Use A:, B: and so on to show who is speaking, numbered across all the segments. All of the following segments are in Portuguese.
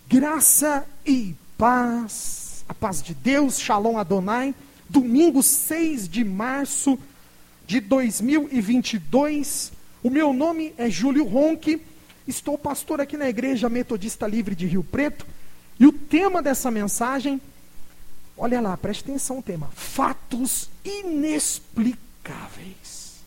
A: Graça e paz, a paz de Deus, Shalom Adonai, domingo 6 de março de 2022, o meu nome é Júlio Ronque, estou pastor aqui na Igreja Metodista Livre de Rio Preto, e o tema dessa mensagem, olha lá, preste atenção no tema, fatos inexplicáveis.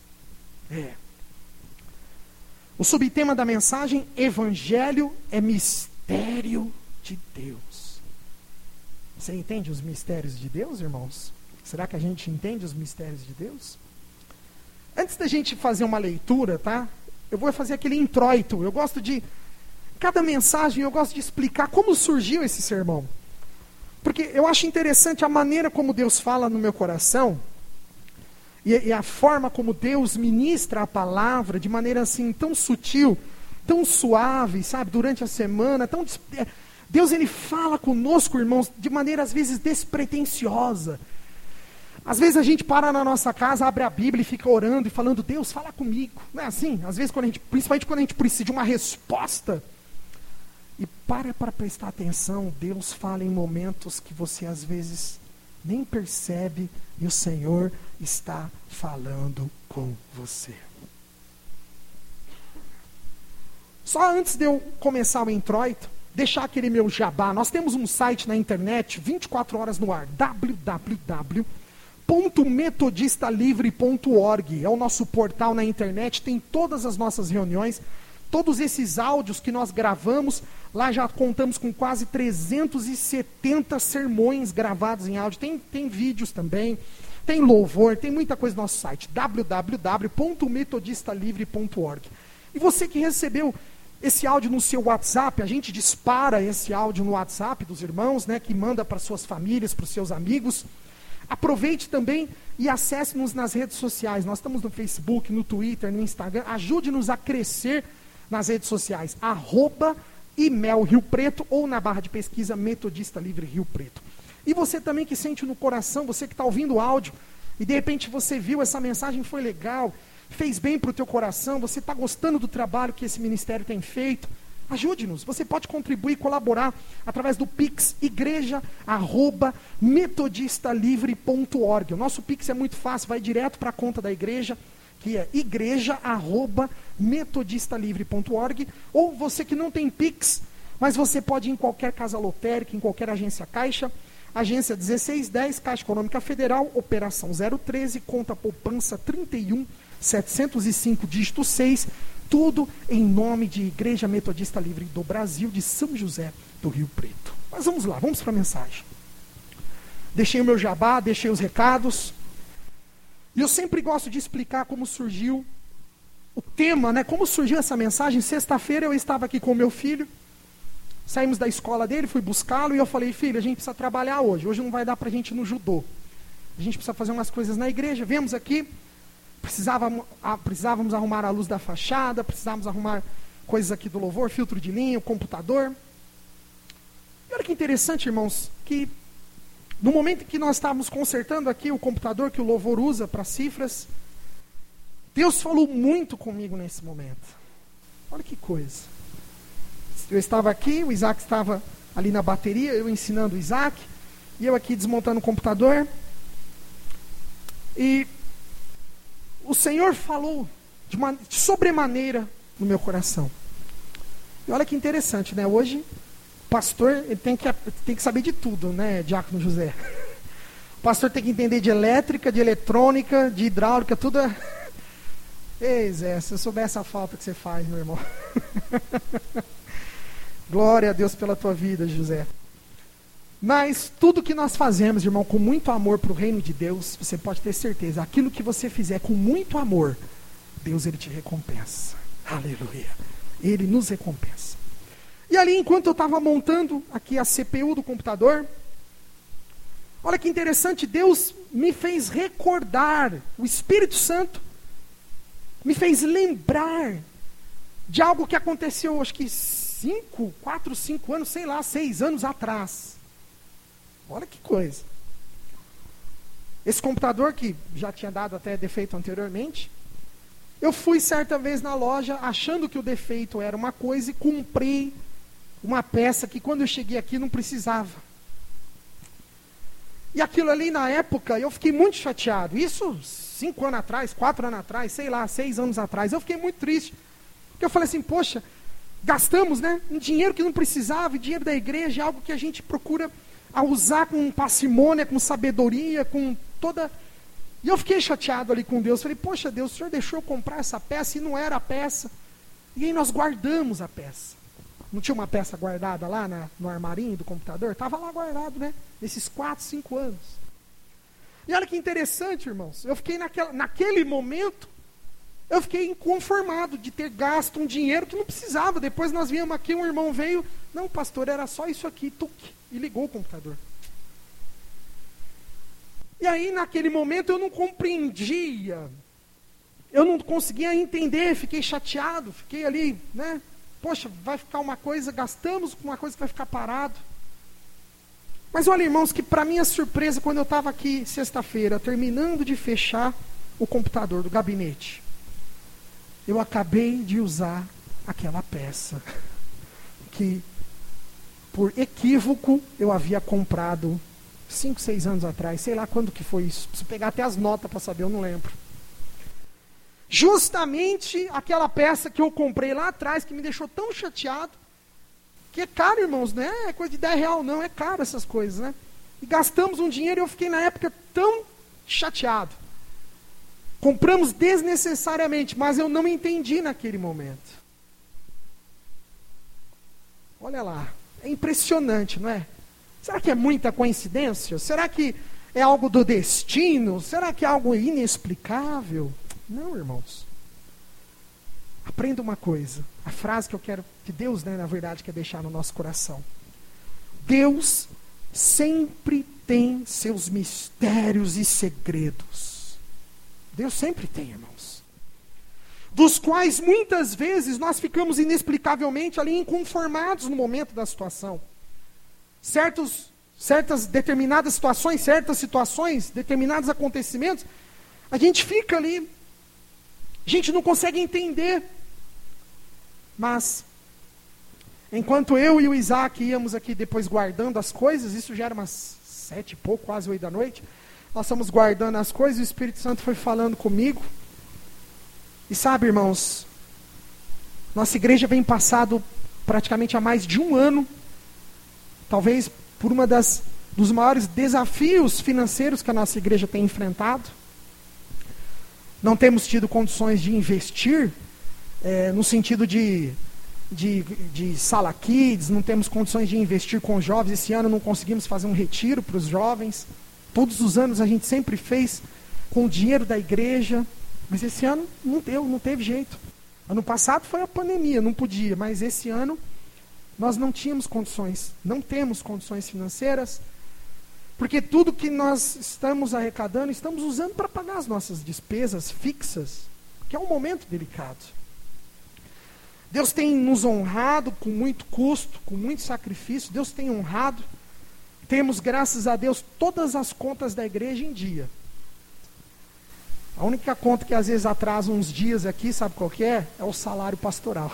A: O subtema da mensagem, Evangelho é mistério de Deus. Você entende os mistérios de Deus, irmãos? Será que a gente entende os mistérios de Deus? Antes da gente fazer uma leitura, tá? Eu vou fazer aquele introito. Eu gosto de, cada mensagem, eu gosto de explicar como surgiu esse sermão. Porque eu acho interessante a maneira como Deus fala no meu coração, e a forma como Deus ministra a palavra de maneira assim tão sutil, tão suave, sabe, durante a semana, Deus ele fala conosco, irmãos, de maneira às vezes despretensiosa. Às vezes a gente para na nossa casa, abre a Bíblia e fica orando e falando, Deus, fala comigo. Não é assim? Às vezes, principalmente quando a gente precisa de uma resposta. E para prestar atenção, Deus fala em momentos que você às vezes nem percebe e o Senhor está falando com você. Só antes de eu começar o introito, deixar aquele meu jabá. Nós temos um site na internet, 24 horas no ar, www.metodistalivre.org. É o nosso portal na internet, tem todas as nossas reuniões, todos esses áudios que nós gravamos. Lá já contamos com quase 370 sermões gravados em áudio. Tem vídeos também, tem louvor, tem muita coisa no nosso site, www.metodistalivre.org. E você que recebeu esse áudio no seu WhatsApp, a gente dispara esse áudio no WhatsApp dos irmãos, né, que manda para suas famílias, para os seus amigos. Aproveite também e acesse-nos nas redes sociais. Nós estamos no Facebook, no Twitter, no Instagram. Ajude-nos a crescer nas redes sociais. @IMEL Rio Preto ou na barra de pesquisa Metodista Livre Rio Preto. E você também que sente no coração, você que está ouvindo o áudio, e de repente você viu essa mensagem, foi legal, fez bem para o teu coração, você está gostando do trabalho que esse ministério tem feito, ajude-nos. Você pode contribuir, colaborar através do Pix, igreja@metodistalivre.org. O nosso Pix é muito fácil, vai direto para a conta da igreja, que é igreja@metodistalivre.org. Ou você que não tem Pix, mas você pode ir em qualquer casa lotérica, em qualquer agência caixa, agência 1610, Caixa Econômica Federal, operação 013, conta poupança 31.705, dígito 6, tudo em nome de Igreja Metodista Livre do Brasil, de São José do Rio Preto. Mas vamos lá, vamos para a mensagem. Deixei o meu jabá, deixei os recados. E eu sempre gosto de explicar como surgiu o tema, né? Como surgiu essa mensagem. Sexta-feira eu estava aqui com o meu filho, saímos da escola dele, fui buscá-lo e eu falei, filho, a gente precisa trabalhar hoje. Hoje não vai dar para a gente ir no judô. A gente precisa fazer umas coisas na igreja. Viemos aqui. Precisávamos arrumar a luz da fachada, precisávamos arrumar coisas aqui do louvor, filtro de linha, o computador. E olha que interessante, irmãos, que no momento em que nós estávamos consertando aqui o computador que o louvor usa para cifras, Deus falou muito comigo nesse momento. Olha que coisa. Eu estava aqui, o Isaac estava ali na bateria, eu ensinando o Isaac, e eu aqui desmontando o computador. E o Senhor falou de sobremaneira no meu coração. E olha que interessante, né? Hoje, o pastor ele tem que saber de tudo, né, Diácono José? O pastor tem que entender de elétrica, de eletrônica, de hidráulica, tudo. Ei, Zé, se eu soubesse a falta que você faz, meu irmão. Glória a Deus pela tua vida, José. Mas tudo que nós fazemos, irmão, com muito amor para o reino de Deus, você pode ter certeza, aquilo que você fizer com muito amor, Deus ele te recompensa. Aleluia. Ele nos recompensa. E ali, enquanto eu estava montando aqui a CPU do computador, olha que interessante, Deus me fez recordar, o Espírito Santo me fez lembrar de algo que aconteceu, acho que 4, 5 anos, sei lá, 6 anos atrás. Olha que coisa. Esse computador que já tinha dado até defeito anteriormente, eu fui certa vez na loja achando que o defeito era uma coisa e comprei uma peça que quando eu cheguei aqui não precisava. E aquilo ali na época eu fiquei muito chateado. Isso 5 anos atrás, 4 anos atrás, sei lá, 6 anos atrás. Eu fiquei muito triste. Porque eu falei assim, poxa, gastamos, né, um dinheiro que não precisava, dinheiro da igreja, algo que a gente procura a usar com parcimônia, com sabedoria, com toda... E eu fiquei chateado ali com Deus. Falei, poxa Deus, o Senhor deixou eu comprar essa peça e não era a peça. E aí nós guardamos a peça. Não tinha uma peça guardada lá no armarinho do computador? Estava lá guardado, né? Nesses 4, 5 anos. E olha que interessante, irmãos. Eu fiquei naquele momento, eu fiquei inconformado de ter gasto um dinheiro que não precisava. Depois nós viemos aqui, um irmão veio, não, pastor, era só isso aqui, e ligou o computador. E aí, naquele momento, eu não compreendia, eu não conseguia entender, fiquei chateado, fiquei ali, né? Poxa, vai ficar uma coisa, gastamos com uma coisa que vai ficar parado. Mas olha, irmãos, que para minha surpresa, quando eu estava aqui sexta-feira, terminando de fechar o computador do gabinete, eu acabei de usar aquela peça que, por equívoco, eu havia comprado 5, 6 anos atrás, sei lá quando que foi isso. Preciso pegar até as notas para saber, eu não lembro. Justamente aquela peça que eu comprei lá atrás, que me deixou tão chateado, que é caro, irmãos, não é coisa de R$10 não, é caro essas coisas, né? E gastamos um dinheiro e eu fiquei na época tão chateado. Compramos desnecessariamente, mas eu não entendi naquele momento. Olha lá, é impressionante, não é? Será que é muita coincidência? Será que é algo do destino? Será que é algo inexplicável? Não, irmãos. Aprenda uma coisa. A frase que eu quero, que Deus, né, na verdade, quer deixar no nosso coração. Deus sempre tem seus mistérios e segredos. Deus sempre tem, irmãos. Dos quais muitas vezes nós ficamos inexplicavelmente ali inconformados no momento da situação. Certas determinadas situações, determinados acontecimentos, a gente fica ali, a gente não consegue entender. Mas, enquanto eu e o Isaac íamos aqui depois guardando as coisas, isso já era umas 7 e pouco, quase 8 da noite, nós estamos guardando as coisas e o Espírito Santo foi falando comigo. E sabe, irmãos, nossa igreja vem passado praticamente há mais de um ano, talvez por dos maiores desafios financeiros que a nossa igreja tem enfrentado. Não temos tido condições de investir, no sentido de sala kids, não temos condições de investir com jovens. Esse ano não conseguimos fazer um retiro para os jovens. Todos os anos a gente sempre fez com o dinheiro da igreja, mas esse ano não teve jeito. Ano passado foi a pandemia, não podia, mas esse ano nós não tínhamos condições, não temos condições financeiras, porque tudo que nós estamos arrecadando, estamos usando para pagar as nossas despesas fixas, que é um momento delicado. Deus tem nos honrado com muito custo, com muito sacrifício, Deus tem honrado. Temos, graças a Deus, todas as contas da igreja em dia. A única conta que às vezes atrasa uns dias aqui, sabe qual que é? É o salário pastoral.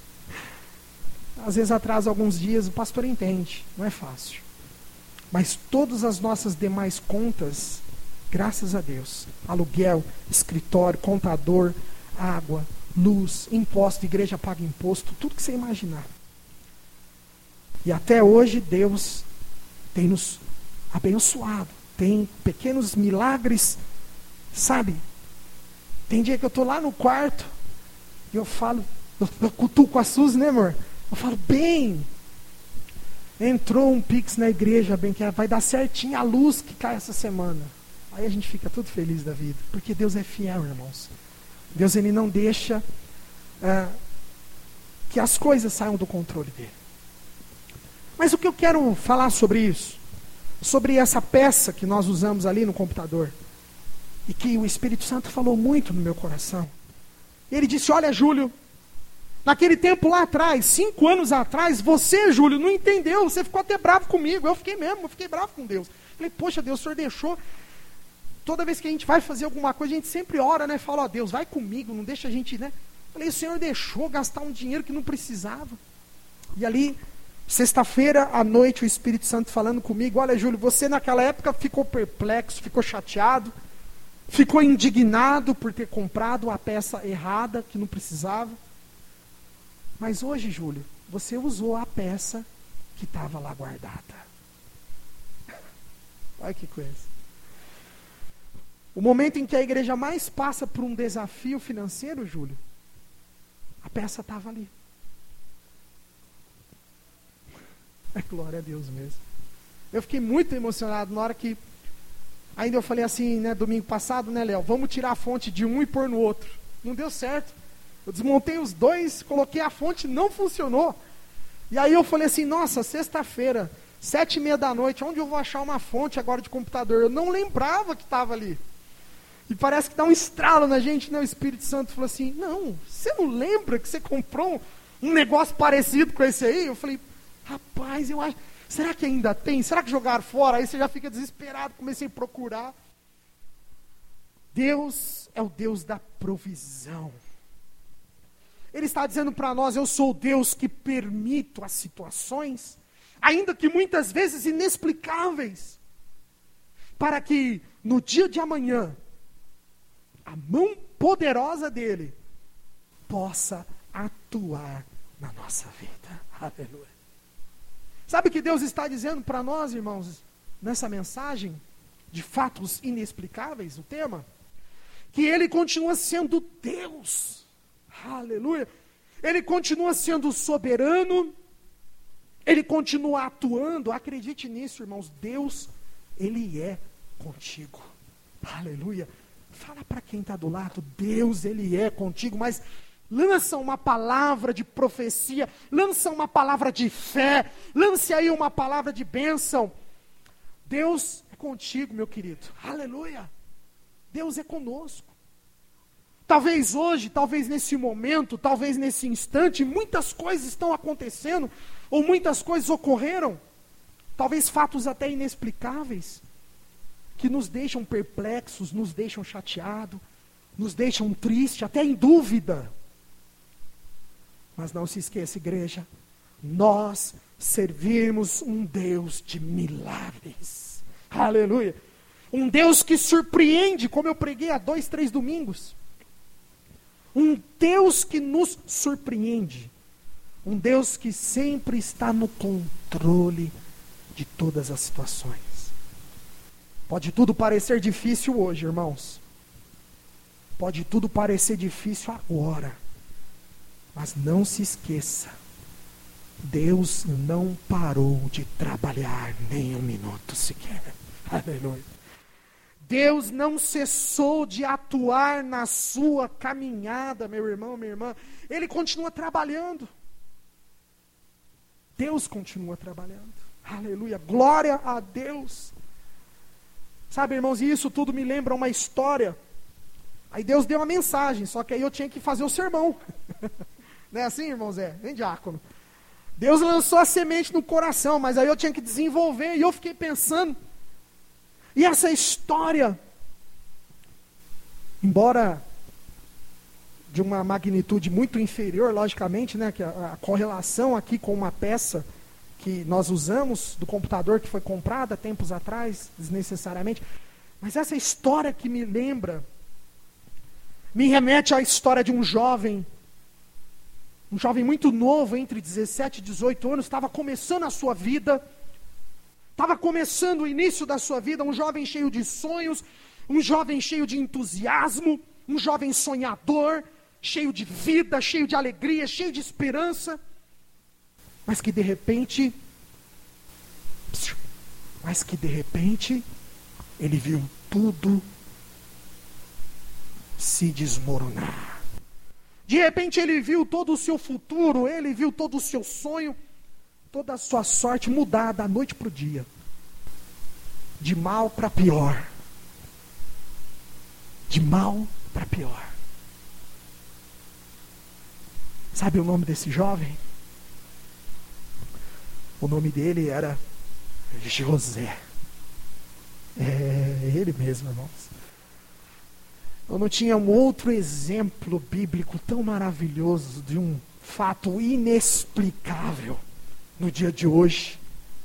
A: Às vezes atrasa alguns dias, o pastor entende, não é fácil. Mas todas as nossas demais contas, graças a Deus, aluguel, escritório, contador, água, luz, imposto, igreja paga imposto, tudo que você imaginar. E até hoje Deus tem nos abençoado, tem pequenos milagres, sabe? Tem dia que eu estou lá no quarto e eu falo, eu cutuco a Suzy, né, amor? Eu falo, bem, entrou um Pix na igreja, bem, que vai dar certinho a luz que cai essa semana. Aí a gente fica tudo feliz da vida, porque Deus é fiel, irmãos. Deus, Ele não deixa que as coisas saiam do controle dele. Mas o que eu quero falar sobre isso, sobre essa peça que nós usamos ali no computador, e que o Espírito Santo falou muito no meu coração. Ele disse, olha, Júlio, naquele tempo lá atrás, 5 anos atrás, você, Júlio, não entendeu, você ficou até bravo comigo. Eu fiquei bravo com Deus. Falei, poxa, Deus, o Senhor deixou. Toda vez que a gente vai fazer alguma coisa, a gente sempre ora, né? Fala, ó, Deus, vai comigo, não deixa a gente, né? Falei, o Senhor deixou gastar um dinheiro que não precisava. E ali, Sexta-feira à noite, o Espírito Santo falando comigo: olha, Júlio, você naquela época ficou perplexo, ficou chateado, ficou indignado por ter comprado a peça errada, que não precisava. Mas hoje, Júlio, você usou a peça que estava lá guardada. Olha que coisa. O momento em que a igreja mais passa por um desafio financeiro, Júlio, a peça estava ali. É glória a Deus mesmo. Eu fiquei muito emocionado na hora que... Ainda eu falei assim, né, domingo passado, né, Léo? Vamos tirar a fonte de um e pôr no outro. Não deu certo. Eu desmontei os dois, coloquei a fonte, não funcionou. E aí eu falei assim, nossa, sexta-feira, 7:30 da noite, onde eu vou achar uma fonte agora de computador? Eu não lembrava que estava ali. E parece que dá um estralo na gente, né? O Espírito Santo falou assim, não, você não lembra que você comprou um negócio parecido com esse aí? Eu falei, rapaz, eu acho... Será que ainda tem? Será que jogaram fora? Aí você já fica desesperado, comecei a procurar. Deus é o Deus da provisão. Ele está dizendo para nós, eu sou o Deus que permito as situações, ainda que muitas vezes inexplicáveis, para que no dia de amanhã, a mão poderosa dele possa atuar na nossa vida. Aleluia. Sabe o que Deus está dizendo para nós, irmãos, nessa mensagem de fatos inexplicáveis, o tema? Que Ele continua sendo Deus. Aleluia. Ele continua sendo soberano. Ele continua atuando. Acredite nisso, irmãos. Deus, Ele é contigo. Aleluia. Fala para quem está do lado. Deus, Ele é contigo. Mas lança uma palavra de profecia, lança uma palavra de fé, lance aí uma palavra de bênção. Deus é contigo, meu querido. Aleluia. Deus é conosco. Talvez hoje, talvez nesse momento, talvez nesse instante, muitas coisas estão acontecendo, ou muitas coisas ocorreram, talvez fatos até inexplicáveis, que nos deixam perplexos, nos deixam chateados, nos deixam tristes, até em dúvida. Mas não se esqueça, igreja, nós servimos um Deus de milagres. Aleluia. Um Deus que surpreende, como eu preguei há 2, 3 domingos. Um Deus que nos surpreende. Um Deus que sempre está no controle de todas as situações. Pode tudo parecer difícil hoje, irmãos. Pode tudo parecer difícil agora. Mas não se esqueça, Deus não parou de trabalhar nem um minuto sequer. Aleluia. Deus não cessou de atuar na sua caminhada, meu irmão, minha irmã. Ele continua trabalhando. Deus continua trabalhando. Aleluia. Glória a Deus. Sabe, irmãos, e isso tudo me lembra uma história. Aí Deus deu uma mensagem, só que aí eu tinha que fazer o sermão. Não é assim, irmão Zé? Vem, diácono. Deus lançou a semente no coração, mas aí eu tinha que desenvolver, e eu fiquei pensando. E essa história, embora de uma magnitude muito inferior, logicamente, né, que a correlação aqui com uma peça que nós usamos, do computador que foi comprada tempos atrás, desnecessariamente, mas essa história que me lembra, me remete à história de um jovem muito novo, entre 17 e 18 anos, estava começando a sua vida, estava começando o início da sua vida, um jovem cheio de sonhos, um jovem cheio de entusiasmo, um jovem sonhador, cheio de vida, cheio de alegria, cheio de esperança, mas que de repente, ele viu tudo se desmoronar. De repente ele viu todo o seu futuro, ele viu todo o seu sonho, toda a sua sorte mudar da noite para o dia. De mal para pior. De mal para pior. Sabe o nome desse jovem? O nome dele era José. É ele mesmo, irmãos. Eu não tinha um outro exemplo bíblico tão maravilhoso de um fato inexplicável no dia de hoje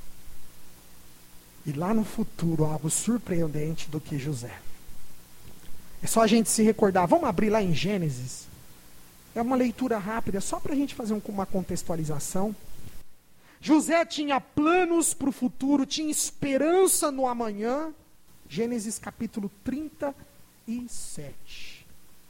A: e lá no futuro algo surpreendente do que José. É só a gente se recordar. Vamos abrir lá em Gênesis. É uma leitura rápida, só para a gente fazer uma contextualização. José tinha planos para o futuro, tinha esperança no amanhã. Gênesis capítulo 37.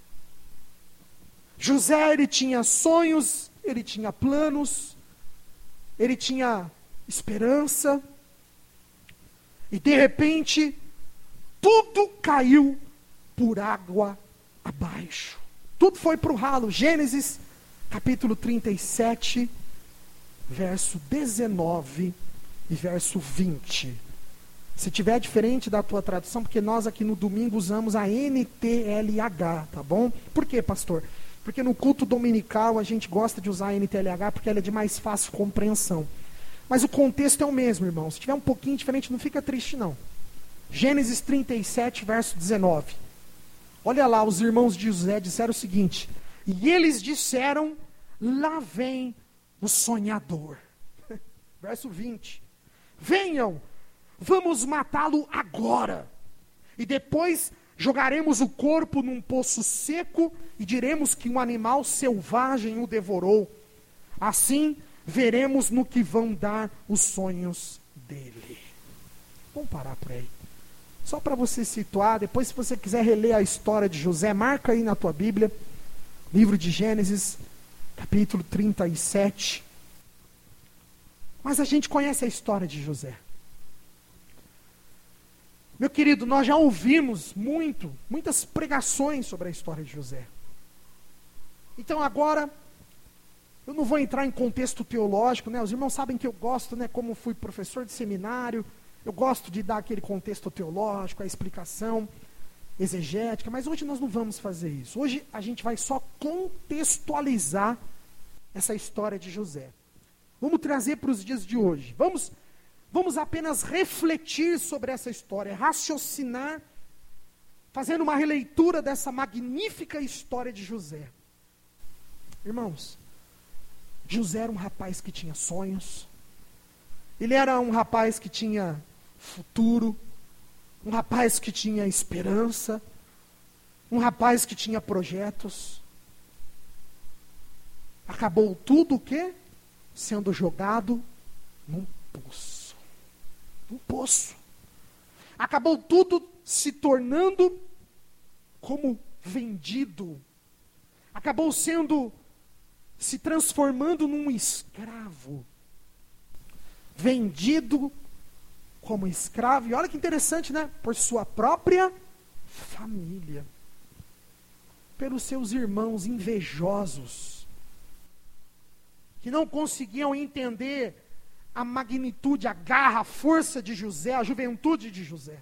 A: José, ele tinha sonhos, ele tinha planos, ele tinha esperança. E de repente, tudo caiu por água abaixo. Tudo foi para o ralo. Gênesis capítulo 37, verso 19 e verso 20. Se tiver diferente da tua tradução, porque nós aqui no domingo usamos a NTLH, tá bom? Por quê, pastor? Porque no culto dominical a gente gosta de usar a NTLH porque ela é de mais fácil compreensão. Mas o contexto é o mesmo, irmão. Se tiver um pouquinho diferente, não fica triste, não. Gênesis 37, verso 19. Olha lá, os irmãos de José disseram o seguinte: e eles disseram, lá vem o sonhador. Verso 20. Venham, vamos matá-lo agora. E depois jogaremos o corpo num poço seco e diremos que um animal selvagem o devorou. Assim, veremos no que vão dar os sonhos dele. Vamos parar por aí. Só para você situar, depois se você quiser reler a história de José, marca aí na tua Bíblia, livro de Gênesis, capítulo 37. Mas a gente conhece a história de José. Meu querido, nós já ouvimos muitas pregações sobre a história de José. Então agora, eu não vou entrar em contexto teológico, né? Os irmãos sabem que eu gosto, né? Como fui professor de seminário, eu gosto de dar aquele contexto teológico, a explicação exegética, mas hoje nós não vamos fazer isso. Hoje a gente vai só contextualizar essa história de José. Vamos trazer para os dias de hoje. Vamos apenas refletir sobre essa história, raciocinar, fazendo uma releitura dessa magnífica história de José. Irmãos, José era um rapaz que tinha sonhos. Ele era um rapaz que tinha futuro, um rapaz que tinha esperança, um rapaz que tinha projetos. Acabou tudo o quê? Sendo jogado num poço. Um poço. Acabou tudo se tornando como vendido. Acabou se transformando num escravo. Vendido como escravo. E olha que interessante, né? Por sua própria família. Pelos seus irmãos invejosos. Que não conseguiam entender a magnitude, a garra, a força de José, a juventude de José.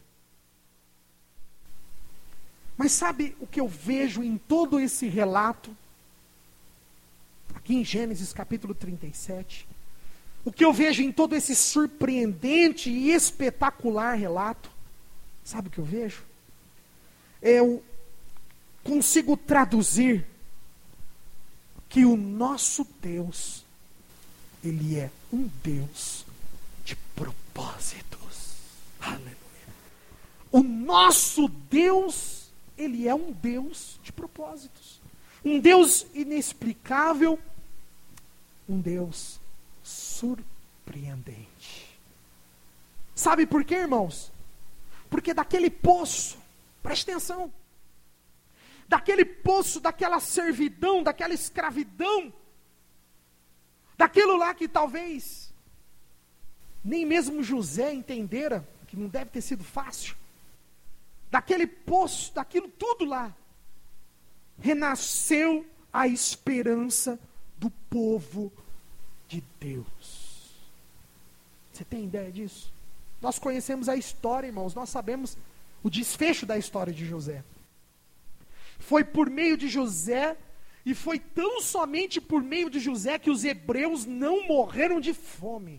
A: Mas sabe o que eu vejo em todo esse relato? Aqui em Gênesis capítulo 37. O que eu vejo em todo esse surpreendente e espetacular relato? Sabe o que eu vejo? Eu consigo traduzir que o nosso Deus, Ele é um Deus de propósitos. Aleluia. O nosso Deus, Ele é um Deus de propósitos. Um Deus inexplicável, um Deus surpreendente. Sabe por quê, irmãos? Porque daquele poço, preste atenção, daquele poço, daquela servidão, daquela escravidão, daquilo lá que talvez nem mesmo José entendera, que não deve ter sido fácil, daquele poço, daquilo tudo lá, renasceu a esperança do povo de Deus. Você tem ideia disso? Nós conhecemos a história, irmãos, nós sabemos o desfecho da história de José. Foi por meio de José, e foi tão somente por meio de José que os hebreus não morreram de fome.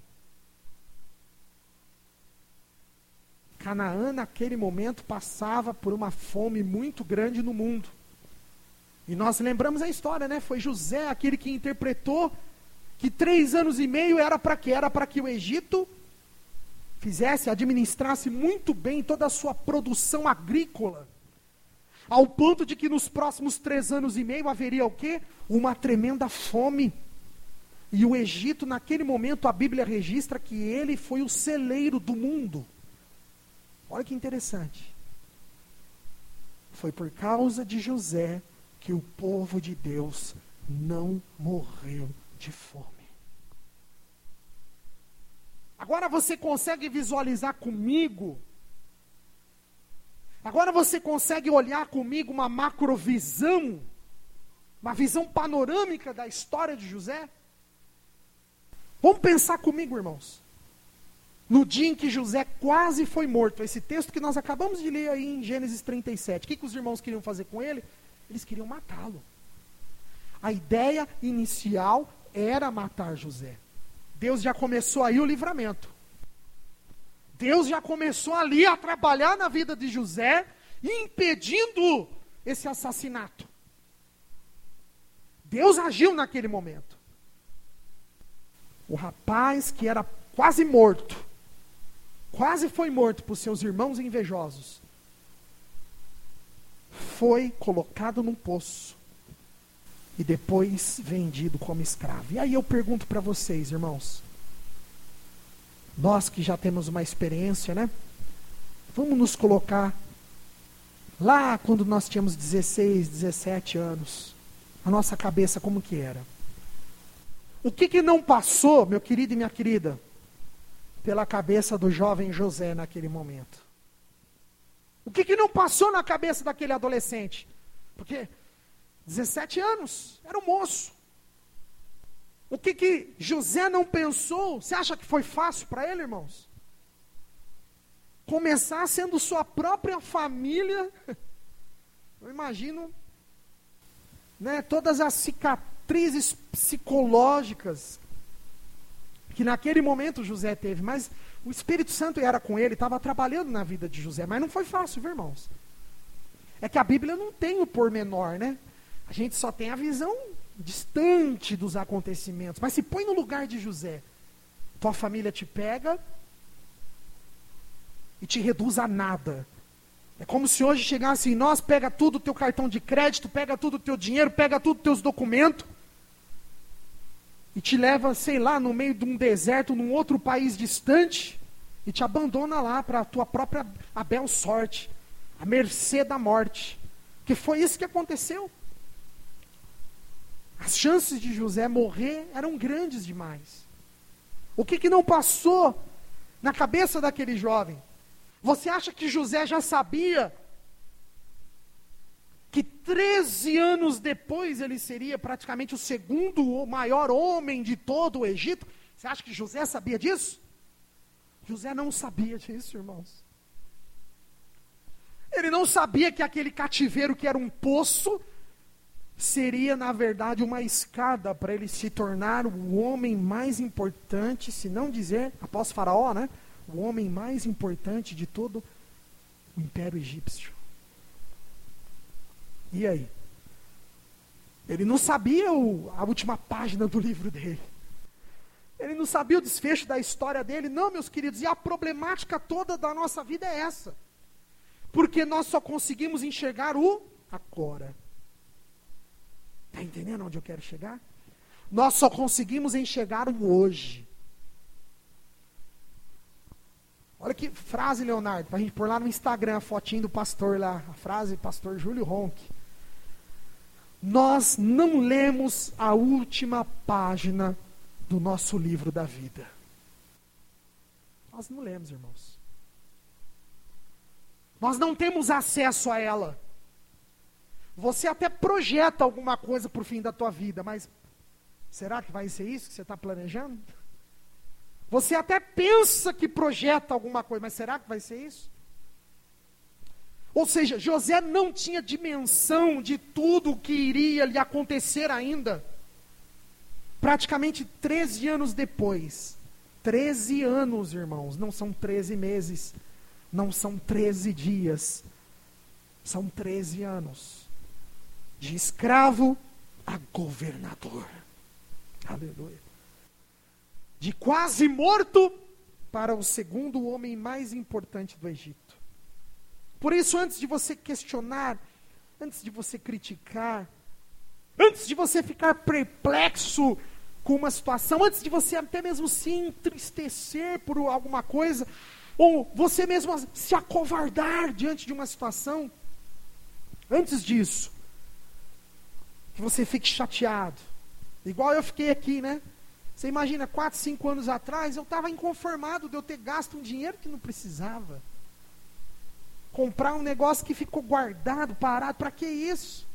A: Canaã, naquele momento, passava por uma fome muito grande no mundo. E nós lembramos a história, né? Foi José aquele que interpretou que 3 anos e meio era para quê? Era para que o Egito administrasse muito bem toda a sua produção agrícola, ao ponto de que nos próximos 3 anos e meio haveria o quê? Uma tremenda fome. E o Egito, naquele momento, a Bíblia registra que ele foi o celeiro do mundo. Olha que interessante. Foi por causa de José que o povo de Deus não morreu de fome. Agora você consegue visualizar comigo? Agora você consegue olhar comigo uma macrovisão, uma visão panorâmica da história de José? Vamos pensar comigo, irmãos. No dia em que José quase foi morto, esse texto que nós acabamos de ler aí em Gênesis 37, o que os irmãos queriam fazer com ele? Eles queriam matá-lo. A ideia inicial era matar José. Deus já começou aí o livramento. Deus já começou ali a trabalhar na vida de José, impedindo esse assassinato. Deus agiu naquele momento. O rapaz que era quase morto, quase foi morto por seus irmãos invejosos, foi colocado num poço e depois vendido como escravo. E aí eu pergunto para vocês, irmãos, nós que já temos uma experiência, né? Vamos nos colocar lá quando nós tínhamos 16, 17 anos. A nossa cabeça como que era? O que não passou, meu querido e minha querida, pela cabeça do jovem José naquele momento? O que não passou na cabeça daquele adolescente? Porque 17 anos, era um moço. O que José não pensou? Você acha que foi fácil para ele, irmãos? Começar sendo sua própria família. Eu imagino, né, todas as cicatrizes psicológicas que naquele momento José teve. Mas o Espírito Santo era com ele, estava trabalhando na vida de José. Mas não foi fácil, viu, irmãos? É que a Bíblia não tem o pormenor, né? A gente só tem a visão distante dos acontecimentos. Mas se põe no lugar de José. Tua família te pega e te reduz a nada. É como se hoje chegasse em nós, pega tudo o teu cartão de crédito, pega tudo o teu dinheiro, pega tudo os teus documentos e te leva, sei lá, no meio de um deserto, num outro país distante e te abandona lá para a tua própria abel sorte, à mercê da morte. Que foi isso que aconteceu. As chances de José morrer eram grandes demais. O que não passou na cabeça daquele jovem? Você acha que José já sabia que 13 anos depois ele seria praticamente o segundo maior homem de todo o Egito? Você acha que José sabia disso? José não sabia disso, irmãos. Ele não sabia que aquele cativeiro que era um poço seria, na verdade, uma escada para ele se tornar o homem mais importante, se não dizer, após Faraó, né? O homem mais importante de todo o Império Egípcio. E aí? Ele não sabia a última página do livro dele. Ele não sabia o desfecho da história dele. Não, meus queridos, e a problemática toda da nossa vida é essa. Porque nós só conseguimos enxergar o agora. Está entendendo onde eu quero chegar? Nós só conseguimos enxergar o hoje. Olha que frase, Leonardo, para a gente pôr lá no Instagram a fotinho do pastor lá, a frase pastor Júlio Ronque. Nós não lemos a última página do nosso livro da vida. Nós não lemos, irmãos. Nós não temos acesso a ela. Você até projeta alguma coisa para o fim da tua vida, mas será que vai ser isso que você está planejando? Você até pensa que projeta alguma coisa, mas será que vai ser isso? Ou seja, José não tinha dimensão de tudo o que iria lhe acontecer ainda. Praticamente 13 anos depois. 13 anos, irmãos, não são 13 meses, não são 13 dias, são 13 anos. De escravo a governador. Aleluia. de quase morto para o segundo homem mais importante do Egito. Por isso, antes de você questionar, antes de você criticar, antes de você ficar perplexo com uma situação, antes de você até mesmo se entristecer por alguma coisa, ou você mesmo se acovardar diante de uma situação, antes disso, que você fique chateado, igual eu fiquei aqui, né? Você imagina, 4, 5 anos atrás, eu estava inconformado de eu ter gasto um dinheiro que não precisava. Comprar um negócio que ficou guardado, parado, para que isso?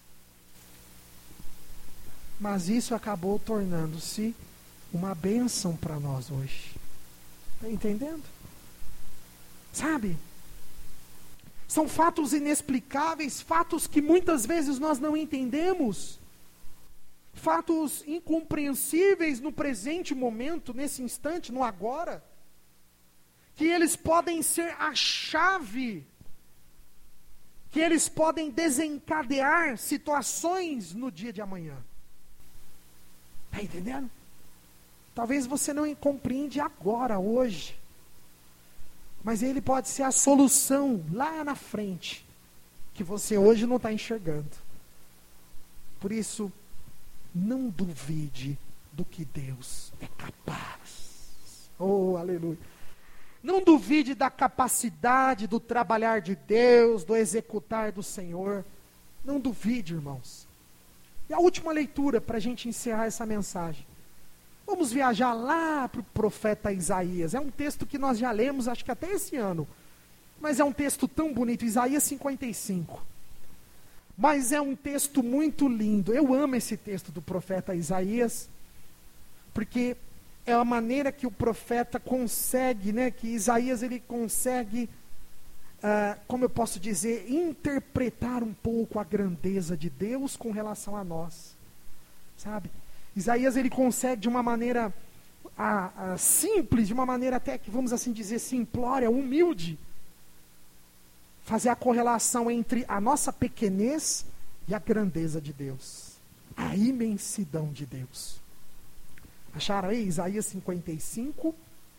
A: Mas isso acabou tornando-se uma bênção para nós hoje. Está entendendo? Sabe? São fatos inexplicáveis, fatos que muitas vezes nós não entendemos. Fatos incompreensíveis no presente momento, nesse instante, no agora. Que eles podem ser a chave, que eles podem desencadear situações no dia de amanhã. Está entendendo? Talvez você não compreende agora, hoje. Mas ele pode ser a solução lá na frente, que você hoje não está enxergando. Por isso, não duvide do que Deus é capaz. Oh, aleluia. Não duvide da capacidade do trabalhar de Deus, do executar do Senhor. Não duvide, irmãos. E a última leitura, para a gente encerrar essa mensagem. Vamos viajar lá para o profeta Isaías. É um texto que nós já lemos, acho que até esse ano. Mas é um texto tão bonito, Isaías 55. Mas é um texto muito lindo. Eu amo esse texto do profeta Isaías, porque é a maneira que o profeta consegue, né, que Isaías ele consegue, como eu posso dizer, interpretar um pouco a grandeza de Deus com relação a nós. Sabe? Isaías ele consegue de uma maneira simples, de uma maneira até que, vamos assim dizer, simplória, humilde, fazer a correlação entre a nossa pequenez e a grandeza de Deus. A imensidão de Deus. Acharam aí? Isaías 55,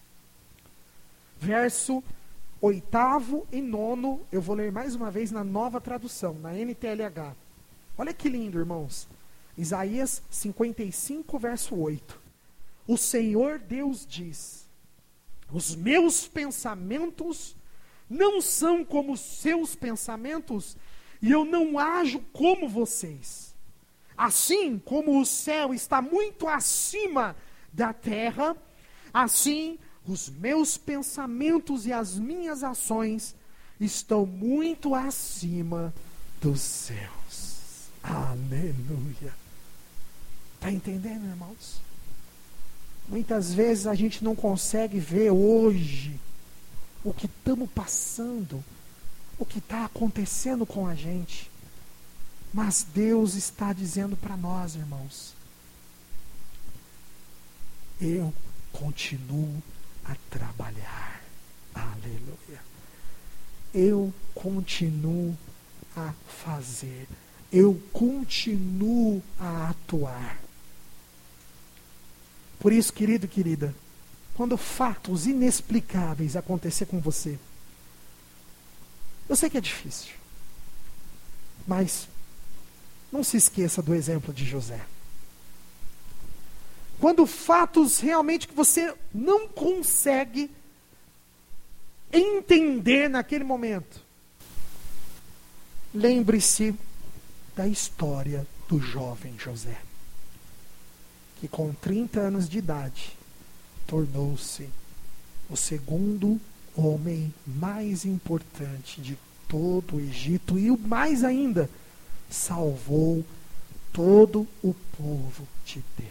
A: verso 8º e 9º. Eu vou ler mais uma vez na nova tradução, na NTLH. Olha que lindo, irmãos. Isaías 55, verso 8. O Senhor Deus diz: os meus pensamentos não são como os seus pensamentos, e eu não ajo como vocês. Assim como o céu está muito acima da terra, assim os meus pensamentos e as minhas ações estão muito acima dos céus. Aleluia. Está entendendo, irmãos? Muitas vezes a gente não consegue ver hoje o que estamos passando, o que está acontecendo com a gente. Mas Deus está dizendo para nós, irmãos, eu continuo a trabalhar. Aleluia. Eu continuo a fazer. Eu continuo a atuar. Por isso, querido e querida, quando fatos inexplicáveis acontecer com você, eu sei que é difícil, mas não se esqueça do exemplo de José. Quando fatos realmente que você não consegue entender naquele momento, lembre-se da história do jovem José, que com 30 anos de idade tornou-se o segundo homem mais importante de todo o Egito, e o mais ainda, salvou todo o povo de Deus.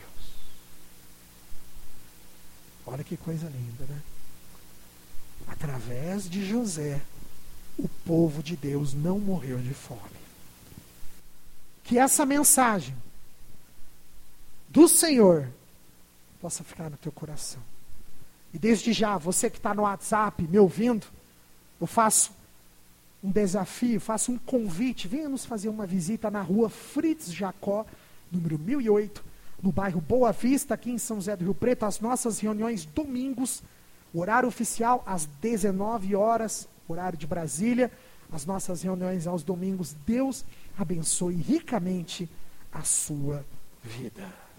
A: Olha que coisa linda, né? Através de José, o povo de Deus não morreu de fome. Que essa mensagem do Senhor possa ficar no teu coração. E desde já, você que está no WhatsApp me ouvindo, eu faço um desafio, faço um convite. Venha nos fazer uma visita na rua Fritz Jacó, número 1008, no bairro Boa Vista, aqui em São José do Rio Preto. As nossas reuniões domingos, horário oficial às 19 horas, horário de Brasília. As nossas reuniões aos domingos. Deus abençoe ricamente a sua vida.